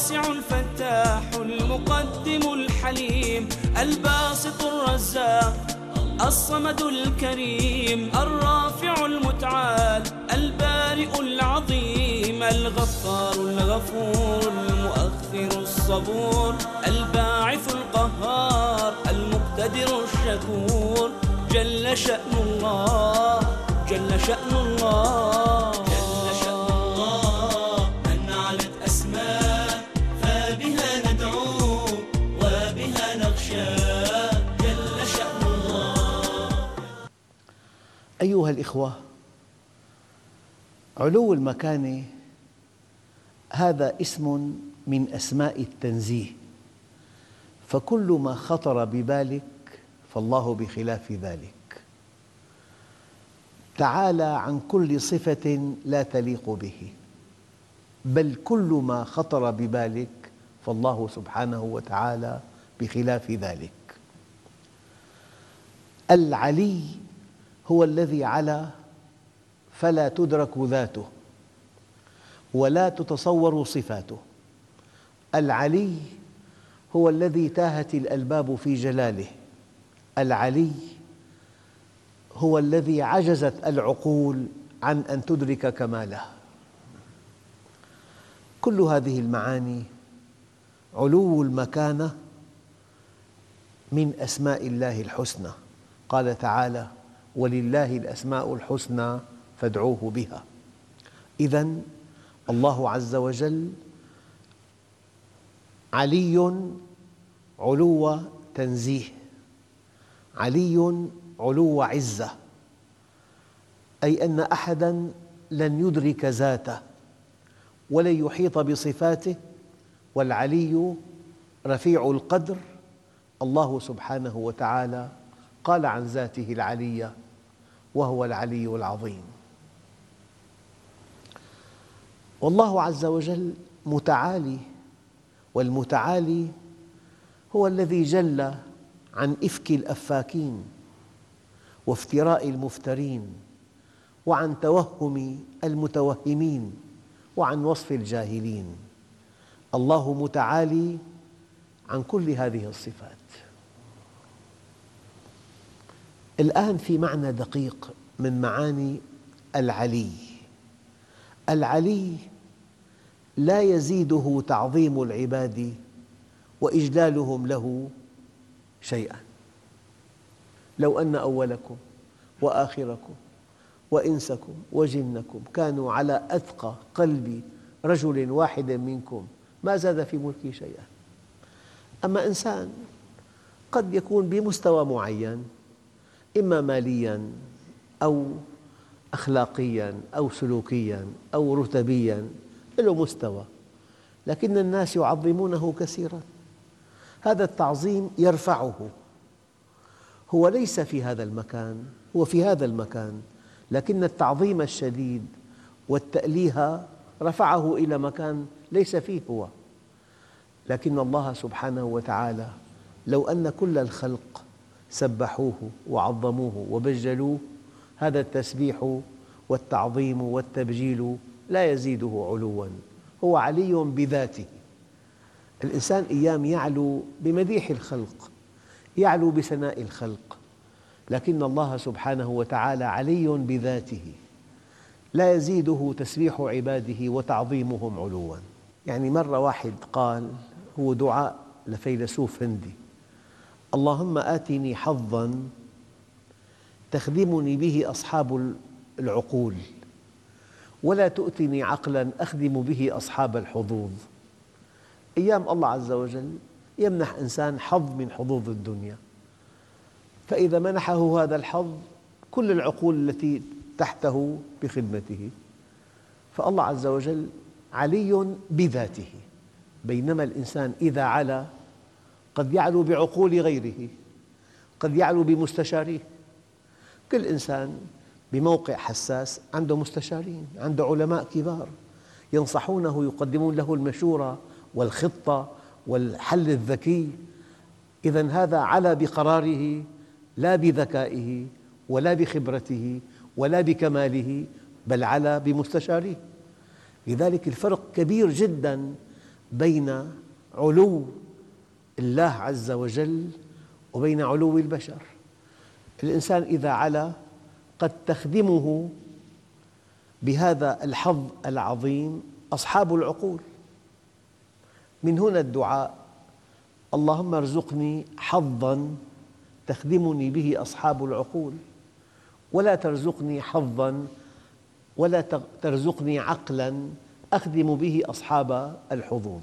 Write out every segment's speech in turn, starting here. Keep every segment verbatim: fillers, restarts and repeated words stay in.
الواسع الفتاح المقدم الحليم الباسط الرزاق الصمد الكريم الرافع المتعال البارئ العظيم الغفار الغفور المؤخر الصبور الباعث القهار المقتدر الشكور جل شأن الله جل شأن الله جل شأن الله من علت أسماء فبها ندعو وبها نخشى جل شأن الله. أيها الإخوة، علو المكانة هذا اسم من أسماء التنزيه، فكل ما خطر ببالك فالله بخلاف ذلك، تعالى عن كل صفة لا تليق به، بل كل ما خطر ببالك فالله سبحانه وتعالى بخلاف ذلك. العلي هو الذي علا فلا تدرك ذاته ولا تتصور صفاته. العلي هو الذي تاهت الألباب في جلاله. العلي هو الذي عجزت العقول عن أن تدرك كماله. كل هذه المعاني علو المكانة من أسماء الله الحسنى. قال تعالى: ولله الأسماء الحسنى فادعوه بها. إذن الله عز وجل علي علو تنزيه، علي علو عزة، أي أن أحداً لن يدرك ذاته ولن يحيط بصفاته، والعلي رفيع القدر. الله سبحانه وتعالى قال عن ذاته العلية: وهو العلي العظيم. والله عز وجل متعالي، والمتعالي هو الذي جل عن إفك الأفاكين وافتراء المفترين، وعن توهم المتوهمين، وعن وصف الجاهلين. الله متعالي عن كل هذه الصفات. الآن في معنى دقيق من معاني العلي. العلي لا يزيده تعظيم العباد وإجلالهم له شيئاً. لو أن أولكم وآخركم وإنسكم وجنكم كانوا على أتقى قلب رجل واحد منكم ما زاد في ملكي شيئاً. أما إنسان قد يكون بمستوى معين، إما مالياً أو أخلاقياً أو سلوكياً أو رتبياً، له مستوى، لكن الناس يعظمونه كثيراً. هذا التعظيم يرفعه. هو ليس في هذا المكان، هو في هذا المكان، لكن التعظيم الشديد والتأليه رفعه إلى مكان ليس فيه هو. لكن الله سبحانه وتعالى لو أن كل الخلق سبحوه وعظموه وبجلوه، هذا التسبيح والتعظيم والتبجيل لا يزيده علواً، هو علي بذاته. الإنسان أيام يعلو بمديح الخلق، يعلو بثناء الخلق، لكن الله سبحانه وتعالى علي بذاته، لا يزيده تسبيح عباده وتعظيمهم علواً. يعني مرة واحد قال، هو دعاء لفيلسوف هندي: اللهم آتني حظاً تخدمني به أصحاب العقول، ولا تؤتني عقلاً أخدم به أصحاب الحظوظ. أيام الله عز وجل يمنح إنسان حظ من حظوظ الدنيا، فإذا منحه هذا الحظ كل العقول التي تحته بخدمته. فالله عز وجل علي بذاته، بينما الإنسان إذا علا قد يعلو بعقول غيره، قد يعلو بمستشاريه. كل إنسان بموقع حساس عنده مستشارين، عنده علماء كبار ينصحونه، يقدمون له المشورة والخطة والحل الذكي. إذن هذا علا بقراره لا بذكائه ولا بخبرته ولا بكماله، بل علا بمستشاريه. لذلك الفرق كبير جداً بين علو الله عز وجل وبين علو البشر. الإنسان إذا علا قد تخدمه بهذا الحظ العظيم أصحاب العقول. من هنا الدعاء: اللهم ارزقني حظاً تخدمني به أصحاب العقول، ولا ترزقني حظاً ولا ترزقني عقلاً أخدم به أصحاب الحظوظ.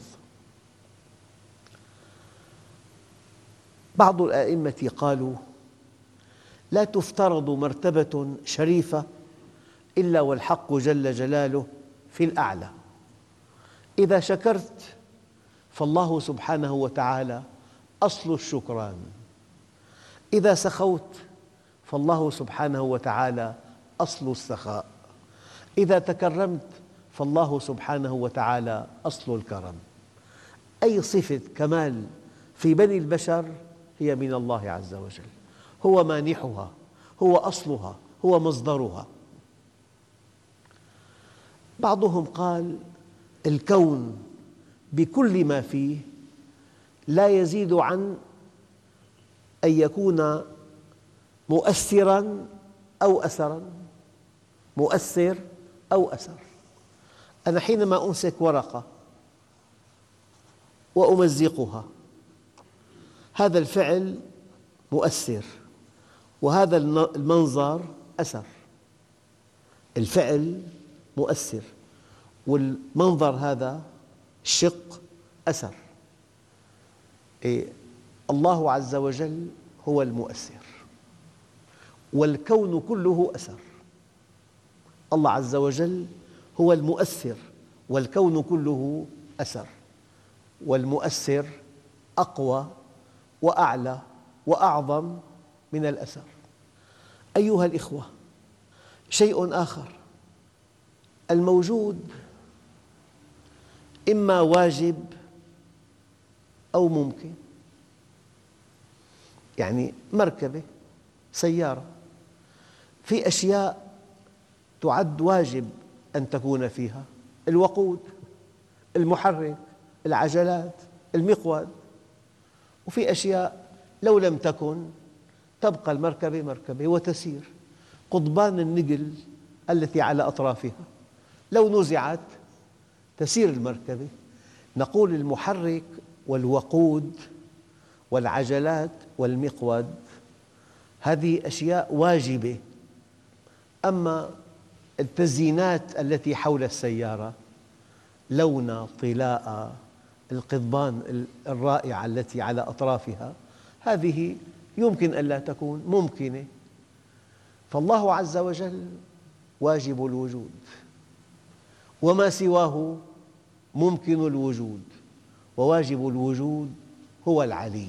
بعض الأئمة قالوا: لا تفترض مرتبة شريفة إلا والحق جل جلاله في الأعلى. إذا شكرت فالله سبحانه وتعالى أصل الشكران، إذا سخوت فالله سبحانه وتعالى أصل السخاء، إذا تكرمت فالله سبحانه وتعالى أصل الكرم. أي صفة كمال في بني البشر هي من الله عز وجل، هو مانحها، هو أصلها، هو مصدرها. بعضهم قال: الكون بكل ما فيه لا يزيد عن أن يكون مؤثراً أو أثراً، مؤثر أو أثر. أنا حينما أمسك ورقة وأمزقها، هذا الفعل مؤثر، وهذا المنظر أثر. الفعل مؤثر والمنظر هذا الشق أثر. إيه؟ الله عز وجل هو المؤثر والكون كله أثر. الله عز وجل هو المؤثر والكون كله أثر، والمؤثر أقوى وأعلى وأعظم من الأثر. أيها الإخوة، شيء آخر: الموجود إما واجب أو ممكن. يعني مركبة، سيارة، في أشياء تعد واجب أن تكون فيها: الوقود، المحرك، العجلات، المقود. وفي أشياء لو لم تكن تبقى المركبة مركبة وتسير. قضبان النقل التي على أطرافها لو نزعت تسير المركبة. نقول المحرك والوقود والعجلات والمقود هذه أشياء واجبة. أما التزيينات التي حول السيارة، لون، طلاء، القضبان الرائعة التي على أطرافها، هذه يمكن أن لا تكون ممكنة. فالله عز وجل واجب الوجود، وما سواه ممكن الوجود، وواجب الوجود هو العلي.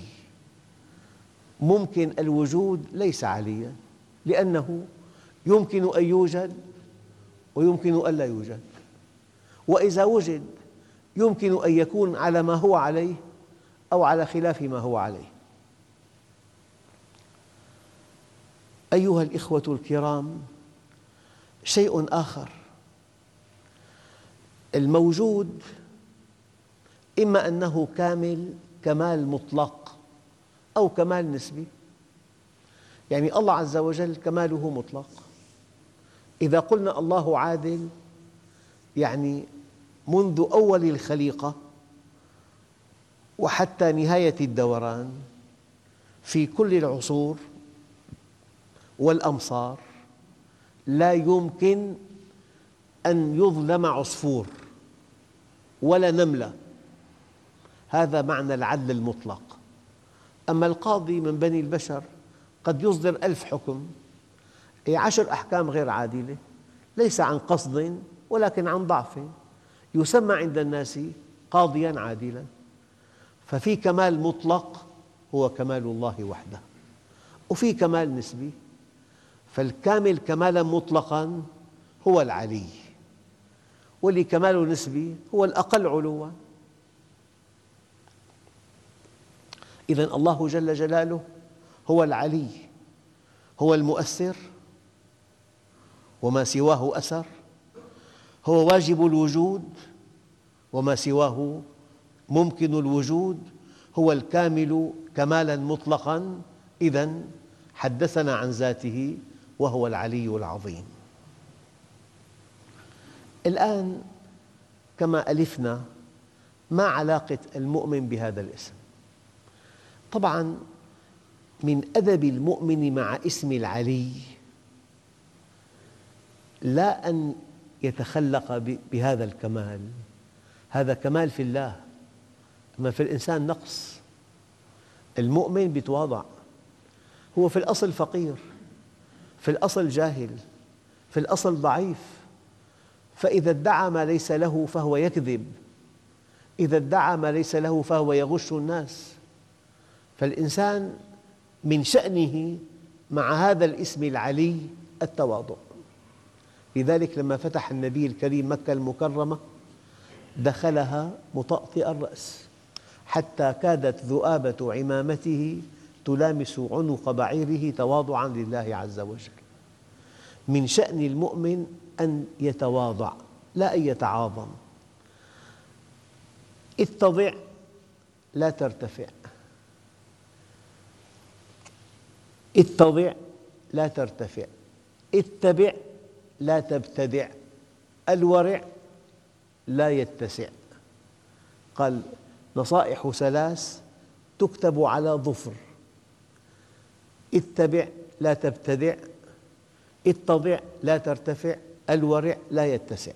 ممكن الوجود ليس علياً، لأنه يمكن أن يوجد ويمكن أن لا يوجد، وإذا وجد يمكن أن يكون على ما هو عليه أو على خلاف ما هو عليه. أيها الإخوة الكرام، شيء آخر: الموجود إما أنه كامل كمال مطلق أو كمال نسبي. يعني الله عز وجل كماله مطلق. إذا قلنا الله عادل، يعني منذ أول الخليقة وحتى نهاية الدوران في كل العصور والأمصار لا يمكن أن يظلم عصفور ولا نملة. هذا معنى العدل المطلق. أما القاضي من بني البشر قد يصدر ألف حكم، عشر أحكام غير عادلة، ليس عن قصد ولكن عن ضعف، يسمى عند الناس قاضياً عادلاً. ففي كمال مطلق هو كمال الله وحده، وفي كمال نسبي. فالكامل كمالاً مطلقاً هو العلي، واللي كماله نسبي هو الأقل علواً. إذن الله جل جلاله هو العلي، هو المؤثر وما سواه أثر، هو واجب الوجود وما سواه ممكن الوجود هو الكامل كمالا مطلقا، إذن حدثنا عن ذاته وهو العلي العظيم. الآن كما ألفنا، ما علاقة المؤمن بهذا الاسم؟ طبعاً من أدب المؤمن مع اسم العلي لا أن يتخلق بهذا الكمال، هذا كمال في الله، أما في الإنسان نقص. المؤمن يتواضع، هو في الأصل فقير، في الأصل جاهل، في الأصل ضعيف، فإذا ادعى ما ليس له فهو يكذب، إذا ادعى ما ليس له فهو يغش الناس. فالإنسان من شأنه مع هذا الاسم العلي التواضع. لذلك لما فتح النبي الكريم مكة المكرمة دخلها مطأطئ الرأس، حتى كادت ذؤابة عمامته تلامس عنق بعيره تواضعاً لله عز وجل. من شأن المؤمن أن يتواضع لا أن يتعاظم. اتضع لا ترتفع، اتضع لا ترتفع، اتبع لا تبتدع، الورع لا يتسع. قال نصائح ثلاث تكتب على ظفر: اتبع لا تبتدع، اتضع لا ترتفع، الورع لا يتسع.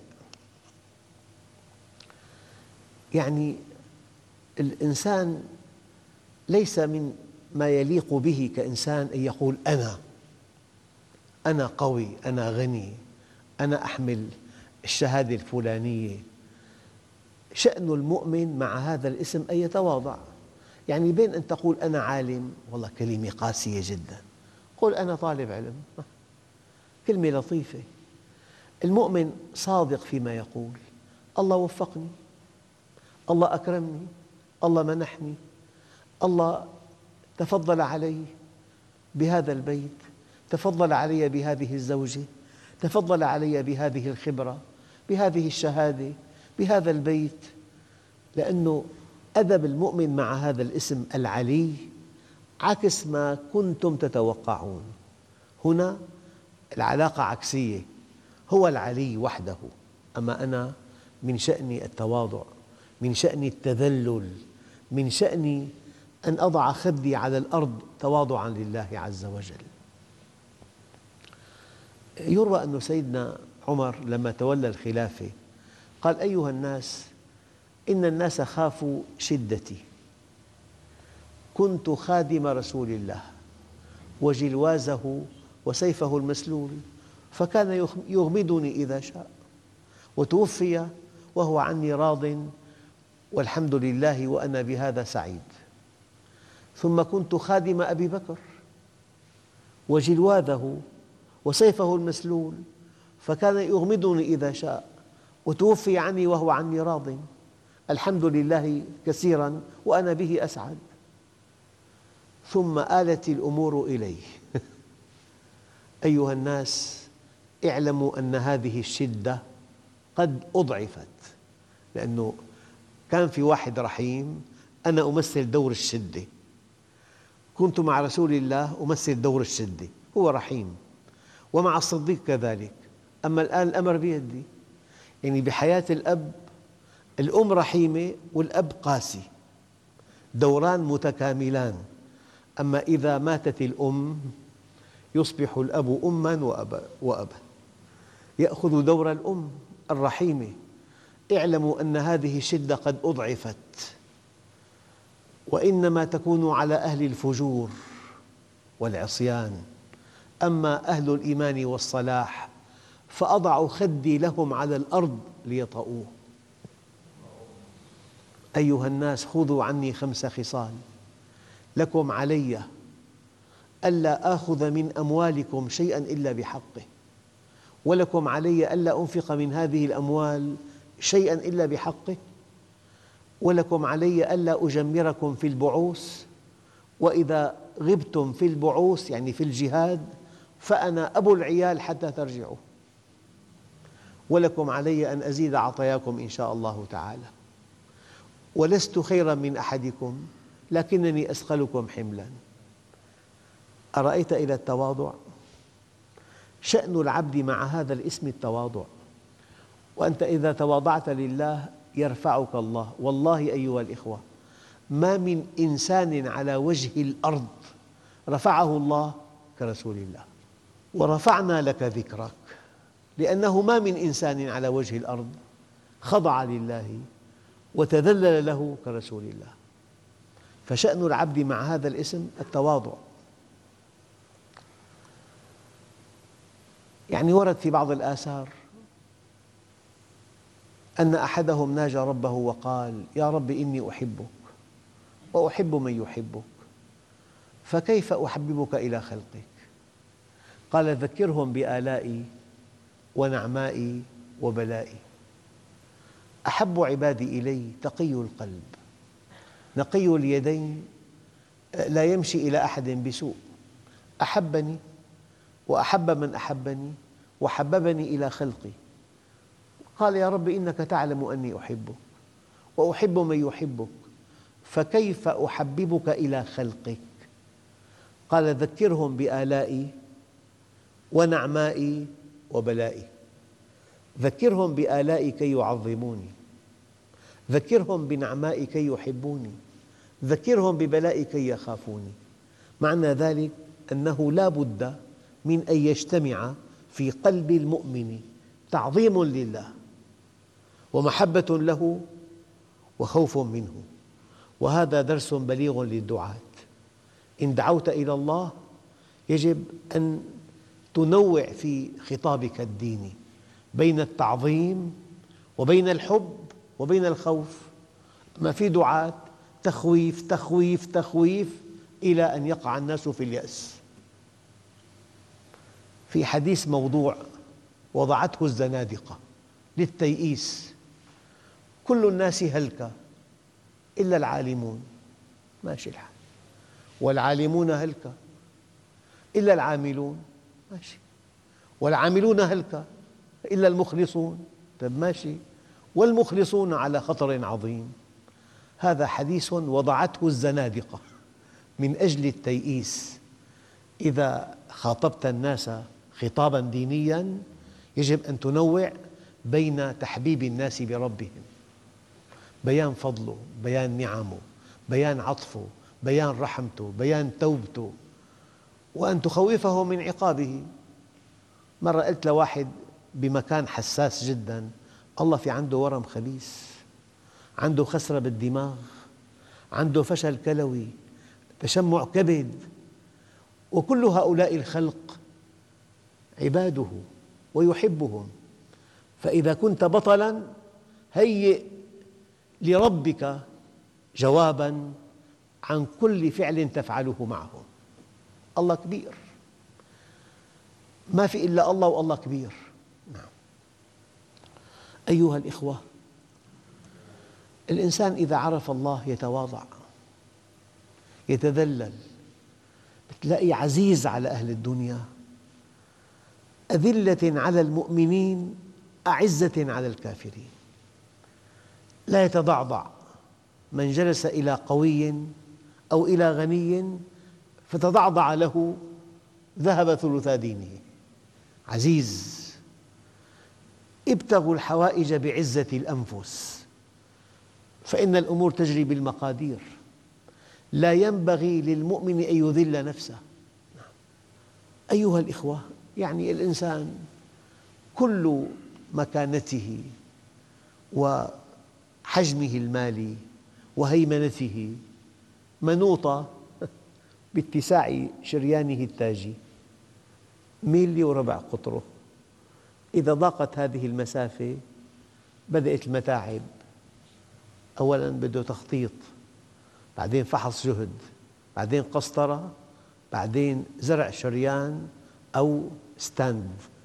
يعني الإنسان ليس من ما يليق به كإنسان أن يقول أنا أنا قوي، أنا غني، أنا أحمل الشهادة الفلانية. شأن المؤمن مع هذا الاسم أن يتواضع. يعني بين أن تقول أنا عالم، والله كلمة قاسية جدا، قل أنا طالب علم، كلمة لطيفة. المؤمن صادق فيما يقول: الله وفقني، الله أكرمني، الله منحني، الله تفضل علي بهذا البيت، تفضل علي بهذه الزوجة، تفضل علي بهذه الخبرة، بهذه الشهادة، بهذا البيت. لأنه أدب المؤمن مع هذا الاسم العلي عكس ما كنتم تتوقعون. هنا العلاقة عكسية، هو العلي وحده، أما أنا من شأني التواضع، من شأني التذلل، من شأني أن أضع خدي على الأرض تواضعاً لله عز وجل. يروى أن سيدنا عمر لما تولى الخلافة قال: أيها الناس، إن الناس خافوا شدتي، كنت خادم رسول الله وجلوازه وسيفه المسلول، فكان يغمدني إذا شاء، وتوفي وهو عني راض والحمد لله وأنا بهذا سعيد. ثم كنت خادم أبي بكر وجلواذه وسيفه المسلول، فكان يغمدني إذا شاء، وتوفي عني وهو عني راض، الحمد لله كثيراً وأنا به أسعد. ثم آلت الأمور إليه. أيها الناس، اعلموا أن هذه الشدة قد أضعفت، لأنه كان في واحد رحيم، أنا أمثل دور الشدة، كنت مع رسول الله أمثل دور الشدة، هو رحيم، ومع الصديق كذلك، أما الآن الأمر بيدي. يعني بحياة الأب الأم رحيمة والأب قاسي، دوران متكاملان. أما إذا ماتت الأم يصبح الأب أماً وأبا, وأبا يأخذ دور الأم الرحيمة. اعلموا أن هذه الشدة قد أضعفت، وإنما تكون على أهل الفجور والعصيان، أما أهل الإيمان والصلاح فأضع خدي لهم على الأرض ليطؤوه. أيها الناس، خذوا عني خمس خصال: لكم علي ألا آخذ من أموالكم شيئاً إلا بحقه، ولكم علي ألا أنفق من هذه الأموال شيئاً إلا بحقه، ولكم علي ألا أجمركم في البعوث، وإذا غبتم في البعوث يعني في الجهاد فأنا أبو العيال حتى ترجعوا، ولكم علي أن أزيد عطاياكم إن شاء الله تعالى. ولست خيرا من أحدكم لكنني أثقلكم حملا. أرأيت إلى التواضع؟ شأن العبد مع هذا الاسم التواضع، وأنت إذا تواضعت لله يرفعك الله. والله أيها الإخوة، ما من إنسان على وجه الأرض رفعه الله كرسول الله. ورفعنا لك ذكرك، لأنه ما من إنسان على وجه الأرض خضع لله وتذلل له كرسول الله. فشأن العبد مع هذا الاسم التواضع. يعني ورد في بعض الآثار أن أحدهم ناجى ربه وقال: يا رب إني أحبك وأحب من يحبك، فكيف أحببك إلى خلقك؟ قال: ذكرهم بآلائي ونعمائي وبلائي. أحب عبادي إلي تقي القلب نقي اليدين لا يمشي إلى أحد بسوء، أحبني وأحب من أحبني وحببني إلى خلقي. قال: يا رب إنك تعلم أني أحبك وأحب من يحبك، فكيف أحببك إلى خلقك؟ قال: ذكرهم بآلائي ونعمائي وبلائي. ذكرهم بآلائي كي يعظموني، ذكرهم بنعمائي كي يحبوني، ذكرهم ببلائي كي يخافوني. معنى ذلك أنه لا بد من أن يجتمع في قلب المؤمن تعظيم لله ومحبة له وخوف منه. وهذا درس بليغ للدعاة. إن دعوت إلى الله يجب أن تنوع في خطابك الديني بين التعظيم وبين الحب وبين الخوف. ما في دعاة تخويف تخويف تخويف إلى أن يقع الناس في اليأس. في حديث موضوع وضعته الزنادقة للتيئيس: كل الناس هلكة إلا العالمون. ماشي الحال. والعالمون هلكة إلا العاملون. ماشي. والعاملون هلكة إلا المخلصون. طيب ماشي. والمخلصون على خطر عظيم. هذا حديث وضعته الزنادقة من أجل التيئيس. إذا خاطبت الناس خطاباً دينياً يجب أن تنوع بين تحبيب الناس بربهم، بيان فضله، بيان نعمه، بيان عطفه، بيان رحمته، بيان توبته، وأن تخوفه من عقابه. مرة قلت لواحد بمكان حساس جداً: الله في عنده ورم خبيث، عنده خسرة بالدماغ، عنده فشل كلوي، تشمع كبد، وكل هؤلاء الخلق عباده ويحبهم. فإذا كنت بطلاً هيئ لربك جواباً عن كل فعل تفعله معهم. الله كبير، ما في إلا الله، والله كبير. نعم. أيها الإخوة، الإنسان إذا عرف الله يتواضع، يتذلل، تلاقيه عزيز على أهل الدنيا، أذلة على المؤمنين أعزة على الكافرين. لا يتضعضع. من جلس إلى قوي أو إلى غني فتضعضع له ذهب ثلثا دينه. عزيز. ابتغوا الحوائج بعزة الأنفس فإن الأمور تجري بالمقادير. لا ينبغي للمؤمن أن يذل نفسه. أيها الإخوة، يعني الإنسان كل مكانته وحجمه المالي وهيمنته منوطة باتساع شريانه التاجي، ميلي وربع قطره. إذا ضاقت هذه المسافة بدأت المتاعب. أولاً بده تخطيط، بعدين فحص جهد، بعدين قسطرة، بعدين زرع شريان أو ستاند.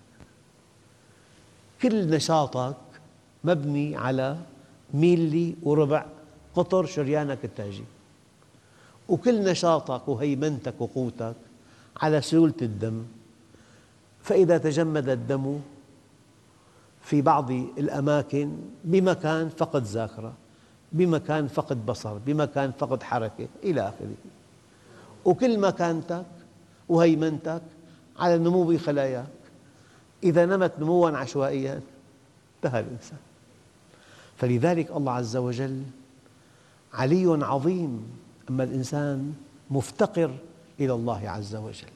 كل نشاطك مبني على ميلي وربع قطر شريانك التاجي، وكل نشاطك وهيمنتك وقوتك على سيولة الدم. فإذا تجمد الدم في بعض الأماكن بمكان فقد ذاكرة، بمكان فقد بصر، بمكان فقد حركة إلى آخره. وكل مكانتك وهيمنتك على النمو بخلاياك. إذا نمت نمواً عشوائياً انتهى الإنسان. فلذلك الله عز وجل علي عظيم، أما الإنسان مفتقر إلى الله عز وجل.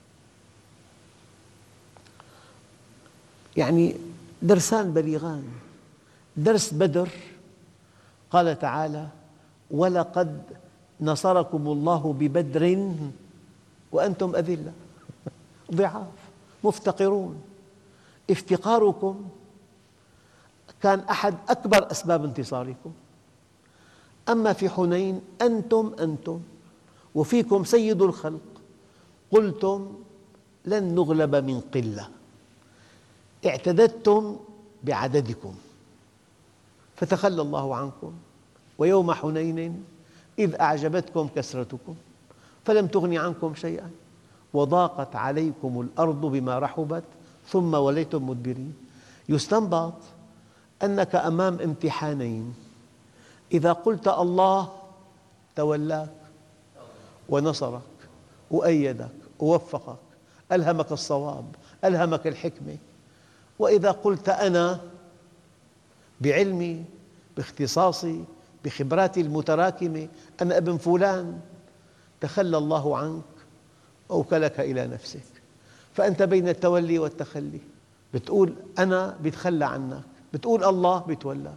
يعني درسان بليغان. درس بدر قال تعالى: ولقد نصركم الله ببدر وأنتم أذلة، ضعاف مفتقرون. افتقاركم كان أحد أكبر أسباب انتصاركم. أما في حنين أنتم أنتم وفيكم سيد الخلق، قلتم لن نغلب من قلة، اعتددتم بعددكم فتخلى الله عنكم. ويوم حنين إذ أعجبتكم كثرتكم فلم تغن عنكم شيئا وضاقت عليكم الأرض بما رحبت ثم وليتم مدبرين. يستنبط أنك أمام امتحانين: إذا قلت الله تولاك ونصرك وأيدك ووفقك، ألهمك الصواب، ألهمك الحكمة. وإذا قلت أنا بعلمي باختصاصي بخبراتي المتراكمة أنا ابن فلان، تخلى الله عنك وأوكلك إلى نفسك. فأنت بين التولي والتخلي، بتقول أنا بيتخلى عنك، بتقول الله بيتولاك.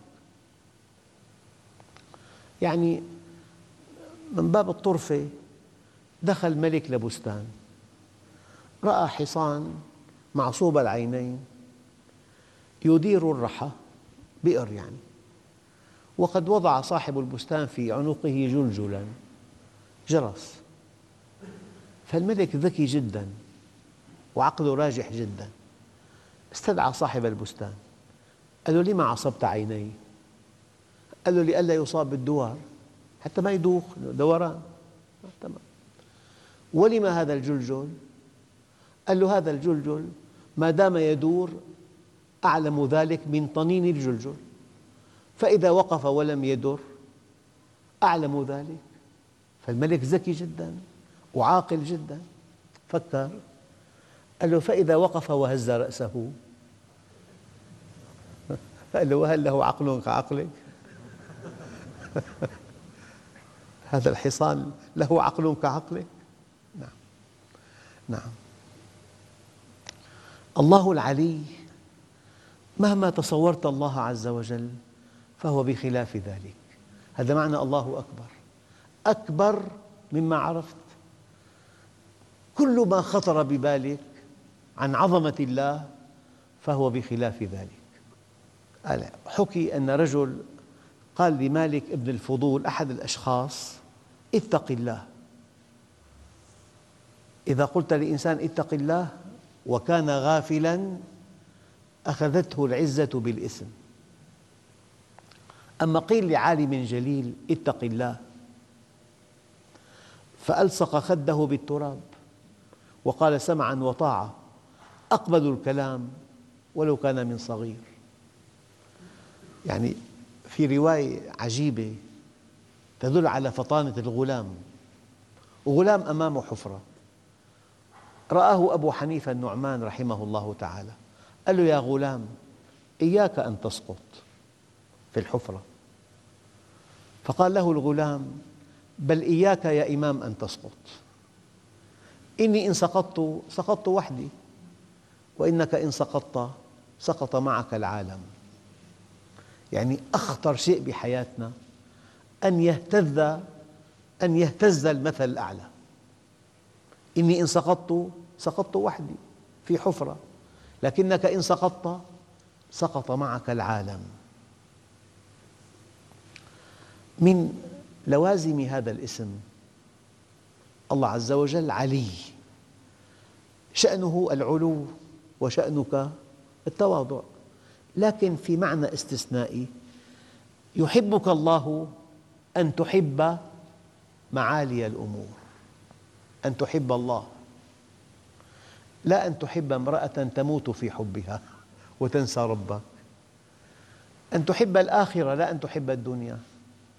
يعني من باب الطرفة دخل ملك لبستان، رأى حصان معصوب العينين يدير الرحى، بئر يعني، وقد وضع صاحب البستان في عنقه جلجلا جرس. فالملك ذكي جدا وعقله راجح جدا، استدعى صاحب البستان قال له: لما عصبت عيني؟ قال له: لئلا يصاب بالدوار، حتى ما يدوخ دوران. تمام. ولما هذا الجلجل؟ قال له: هذا الجلجل ما دام يدور أعلم ذلك من طنين الجلجل، فإذا وقف ولم يدر أعلم ذلك. فالملك ذكي جدا وعاقل جدا، فكر قال له: فإذا وقف وهز رأسه؟ قال له: وهل له عقل كعقلك؟ هذا الحصان له عقل كعقلك؟ نعم نعم. الله العلي مهما تصورت الله عز وجل فهو بخلاف ذلك. هذا معنى الله أكبر، أكبر مما عرفت. كل ما خطر ببالك عن عظمة الله فهو بخلاف ذلك. حكي أن رجل قال لمالك ابن الفضول أحد الأشخاص: اتق الله. إذا قلت لإنسان اتق الله وكان غافلاً أخذته العزة بالإثم. أما قيل لعالم جليل: اتق الله، فألصق خده بالتراب وقال: سمعاً وطاعة، أقبل الكلام ولو كان من صغير. يعني في رواية عجيبة تدل على فطانة الغلام. وغلام أمامه حفرة، رآه أبو حنيفة النعمان رحمه الله تعالى، قال له: يا غلام إياك أن تسقط في الحفرة. فقال له الغلام: بل إياك يا إمام أن تسقط، إني إن سقطت سقطت وحدي، وإنك إن سقطت سقط معك العالم. يعني أخطر شيء بحياتنا أن يهتز أن يهتز المثل الأعلى. إني إن سقطت سقطت وحدي في حفرة، لكنك إن سقطت سقط معك العالم. من لوازم هذا الاسم الله عز وجل علي، شأنه العلو وشأنك التواضع، لكن في معنى استثنائي: يحبك الله أن تحب معالي الأمور، أن تحب الله، لا أن تحب امرأة تموت في حبها وتنسى ربك، أن تحب الآخرة لا أن تحب الدنيا.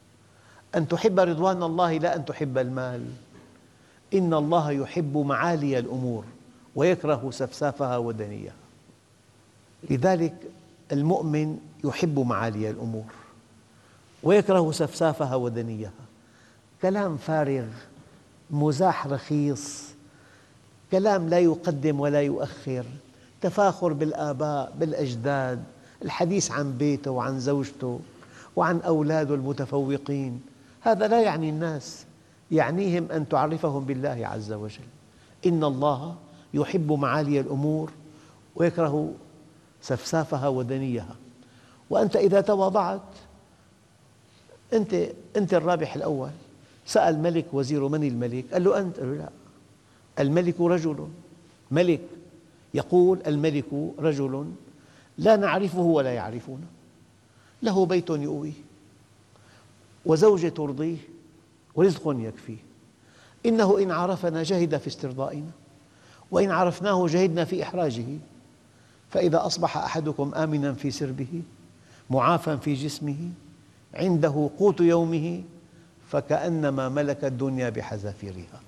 أن تحب رضوان الله لا أن تحب المال. إن الله يحب معالي الأمور ويكره سفسافها ودنيها. لذلك المؤمن يحب معالي الأمور ويكره سفسافها ودنيها. كلام فارغ، مزاح رخيص، كلام لا يقدم ولا يؤخر، تفاخر بالآباء بالأجداد، الحديث عن بيته وعن زوجته وعن أولاده المتفوقين. هذا لا يعني الناس، يعنيهم أن تعرفهم بالله عز وجل. إن الله يحب معالي الأمور ويكره سفسافها ودنيها. وأنت إذا تواضعت أنت, أنت الرابح الأول. سأل ملك وزير من الملك؟ قال له أنت. قال له لا، الملك رجل ملك، يقول الملك رجل لا نعرفه ولا يعرفونه، له بيت يؤويه وزوجة ترضيه ورزق يكفيه. إنه إن عرفنا جهد في استرضائنا، وإن عرفناه جهدنا في إحراجه. فإذا أصبح أحدكم آمنا في سربه معافى في جسمه عنده قوت يومه فكأنما ملك الدنيا بحذافيرها.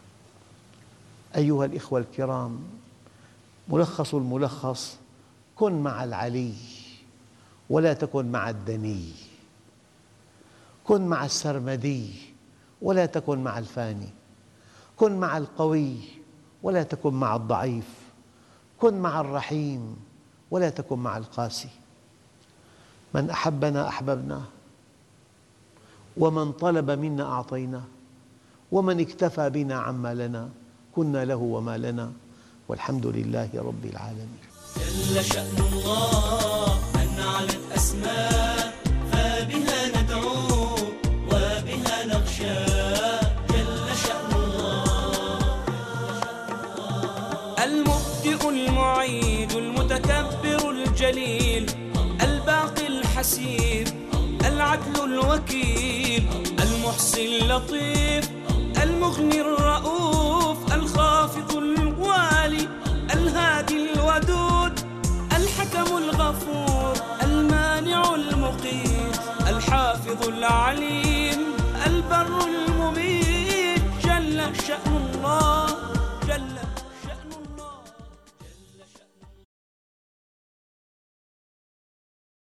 أيها الإخوة الكرام، ملخص الملخص: كن مع العلي ولا تكن مع الدني، كن مع السرمدي ولا تكن مع الفاني، كن مع القوي ولا تكن مع الضعيف، كن مع الرحيم ولا تكن مع القاسي. من أحبنا أحببناه، ومن طلب منا أعطيناه، ومن اكتفى بنا عما لنا كنا له وما لنا، والحمد لله رب العالمين. جل شأن الله أن علت أسماء، فبها ندعو وبها نخشى. جل شأن الله المبدئ المعيد المتكبر الجليل الباقي الحسيب العدل الوكيل المحصي اللطيف المغني الرؤوف الخافض الوالي الهادي الودود الحكم الغفور المانع المقيت الحافظ العليم البر